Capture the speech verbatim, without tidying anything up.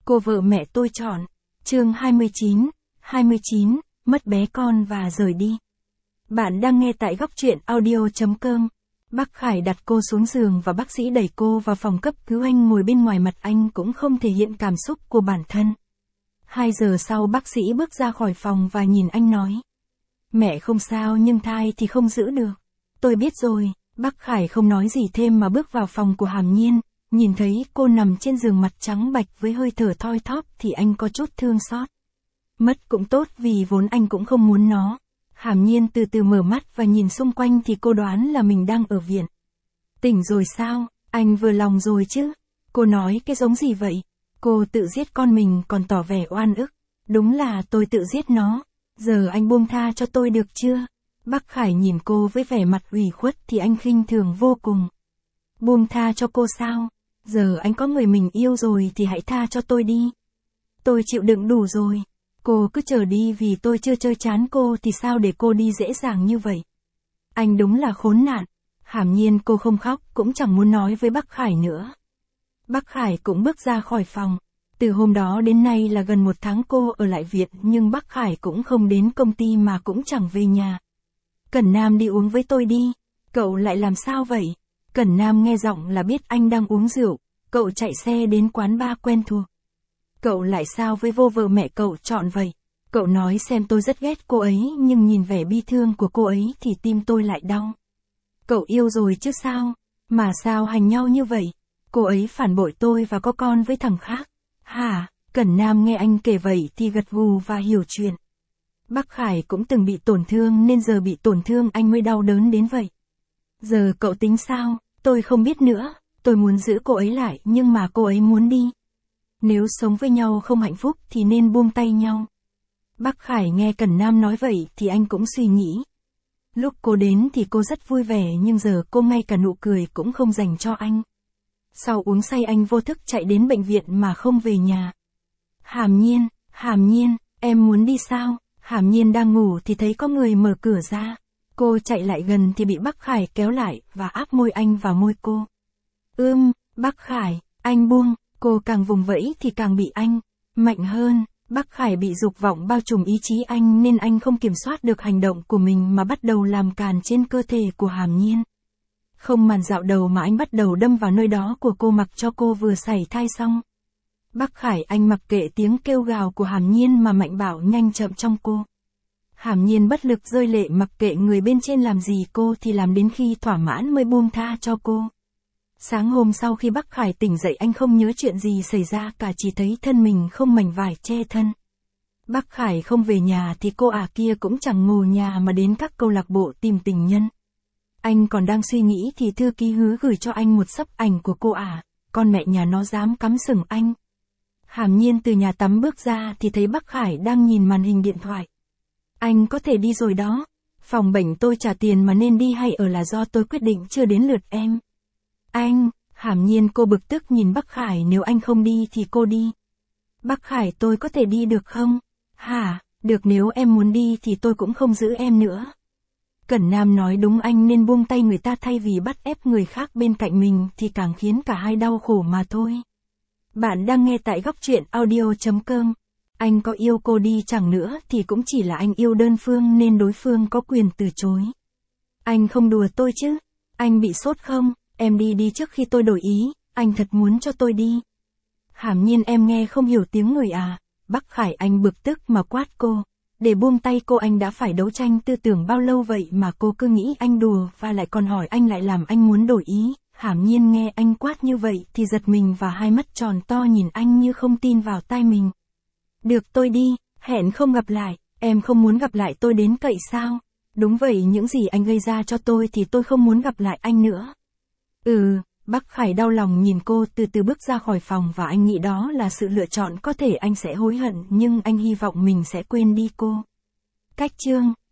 Cô vợ mẹ tôi chọn. Chương hai mươi chín, hai mươi chín, mất bé con và rời đi. Bạn đang nghe tại góc truyện audio chấm com. Bác Khải đặt cô xuống giường và bác sĩ đẩy cô vào phòng cấp cứu. Anh ngồi bên ngoài, mặt anh cũng không thể hiện cảm xúc của bản thân. Hai giờ sau bác sĩ bước ra khỏi phòng và nhìn anh nói. Mẹ không sao nhưng thai thì không giữ được. Tôi biết rồi. Bác Khải không nói gì thêm mà bước vào phòng của Hàm Nhiên. Nhìn thấy cô nằm trên giường mặt trắng bạch với hơi thở thoi thóp thì anh có chút thương xót. Mất cũng tốt vì vốn anh cũng không muốn nó. Hàm Nhiên từ từ mở mắt và nhìn xung quanh thì cô đoán là mình đang ở viện. Tỉnh rồi sao? Anh vừa lòng rồi chứ? Cô nói cái giống gì vậy? Cô tự giết con mình còn tỏ vẻ oan ức. Đúng là tôi tự giết nó. Giờ anh buông tha cho tôi được chưa? Bác Khải nhìn cô với vẻ mặt ủy khuất thì anh khinh thường vô cùng. Buông tha cho cô sao? Giờ anh có người mình yêu rồi thì hãy tha cho tôi đi. Tôi chịu đựng đủ rồi. Cô cứ chờ đi, vì tôi chưa chơi chán cô thì sao để cô đi dễ dàng như vậy. Anh đúng là khốn nạn. Hàm Nhiên cô không khóc cũng chẳng muốn nói với bác Khải nữa. Bác Khải cũng bước ra khỏi phòng. Từ hôm đó đến nay là gần một tháng cô ở lại viện, nhưng bác Khải cũng không đến công ty mà cũng chẳng về nhà. Cẩn Nam đi uống với tôi đi. Cậu lại làm sao vậy? Cẩn Nam nghe giọng là biết anh đang uống rượu. Cậu chạy xe đến quán bar quen thuộc. Cậu lại sao với vô vợ mẹ cậu chọn vậy? Cậu nói xem tôi rất ghét cô ấy, nhưng nhìn vẻ bi thương của cô ấy thì tim tôi lại đau. Cậu yêu rồi chứ sao? Mà sao hành nhau như vậy? Cô ấy phản bội tôi và có con với thằng khác. Hả? Cẩn Nam nghe anh kể vậy thì gật gù và hiểu chuyện. Bác Khải cũng từng bị tổn thương nên giờ bị tổn thương anh mới đau đớn đến vậy. Giờ cậu tính sao? Tôi không biết nữa. Tôi muốn giữ cô ấy lại nhưng mà cô ấy muốn đi. Nếu sống với nhau không hạnh phúc thì nên buông tay nhau. Bác Khải nghe Cẩn Nam nói vậy thì anh cũng suy nghĩ. Lúc cô đến thì cô rất vui vẻ, nhưng giờ cô ngay cả nụ cười cũng không dành cho anh. Sau uống say anh vô thức chạy đến bệnh viện mà không về nhà. Hàm Nhiên, Hàm Nhiên, em muốn đi sao? Hàm Nhiên đang ngủ thì thấy có người mở cửa ra. Cô chạy lại gần thì bị bác Khải kéo lại và áp môi anh vào môi cô. Ưm, bác Khải, anh buông. Cô càng vùng vẫy thì càng bị anh mạnh hơn. Bác Khải bị dục vọng bao trùm ý chí anh nên anh không kiểm soát được hành động của mình mà bắt đầu làm càn trên cơ thể của Hàm Nhiên. Không màn dạo đầu mà anh bắt đầu đâm vào nơi đó của cô mặc cho cô vừa sảy thai xong. Bác Khải anh mặc kệ tiếng kêu gào của Hàm Nhiên mà mạnh bạo nhanh chậm trong cô. Hàm Nhiên bất lực rơi lệ, mặc kệ người bên trên làm gì cô thì làm đến khi thỏa mãn mới buông tha cho cô. Sáng hôm sau khi bác Khải tỉnh dậy anh không nhớ chuyện gì xảy ra cả, chỉ thấy thân mình không mảnh vải che thân. Bác Khải không về nhà thì cô ả kia cũng chẳng ngồi nhà mà đến các câu lạc bộ tìm tình nhân. Anh còn đang suy nghĩ thì thư ký Hứa gửi cho anh một xấp ảnh của cô ả, con mẹ nhà nó dám cắm sừng anh. Hàm Nhiên từ nhà tắm bước ra thì thấy bác Khải đang nhìn màn hình điện thoại. Anh có thể đi rồi đó. Phòng bệnh tôi trả tiền mà nên đi hay ở là do tôi quyết định, chưa đến lượt em. Anh, Hàm Nhiên cô bực tức nhìn bác Khải, nếu anh không đi thì cô đi. Bác Khải tôi có thể đi được không? Hả, được, nếu em muốn đi thì tôi cũng không giữ em nữa. Cẩn Nam nói đúng, anh nên buông tay người ta thay vì bắt ép người khác bên cạnh mình thì càng khiến cả hai đau khổ mà thôi. Bạn đang nghe tại góc truyện audio chấm com. Anh có yêu cô đi chẳng nữa thì cũng chỉ là anh yêu đơn phương nên đối phương có quyền từ chối. Anh không đùa tôi chứ? Anh bị sốt không? Em đi đi trước khi tôi đổi ý, anh thật muốn cho tôi đi. Hàm Nhiên em nghe không hiểu tiếng người à? Bác Khải anh bực tức mà quát cô. Để buông tay cô anh đã phải đấu tranh tư tưởng bao lâu vậy mà cô cứ nghĩ anh đùa và lại còn hỏi anh lại làm anh muốn đổi ý. Hàm Nhiên nghe anh quát như vậy thì giật mình và hai mắt tròn to nhìn anh như không tin vào tai mình. Được, tôi đi, hẹn không gặp lại. Em không muốn gặp lại tôi đến cậy sao? Đúng vậy, những gì anh gây ra cho tôi thì tôi không muốn gặp lại anh nữa. Ừ, bác Khải đau lòng nhìn cô từ từ bước ra khỏi phòng và anh nghĩ đó là sự lựa chọn, có thể anh sẽ hối hận nhưng anh hy vọng mình sẽ quên đi cô. Cách chương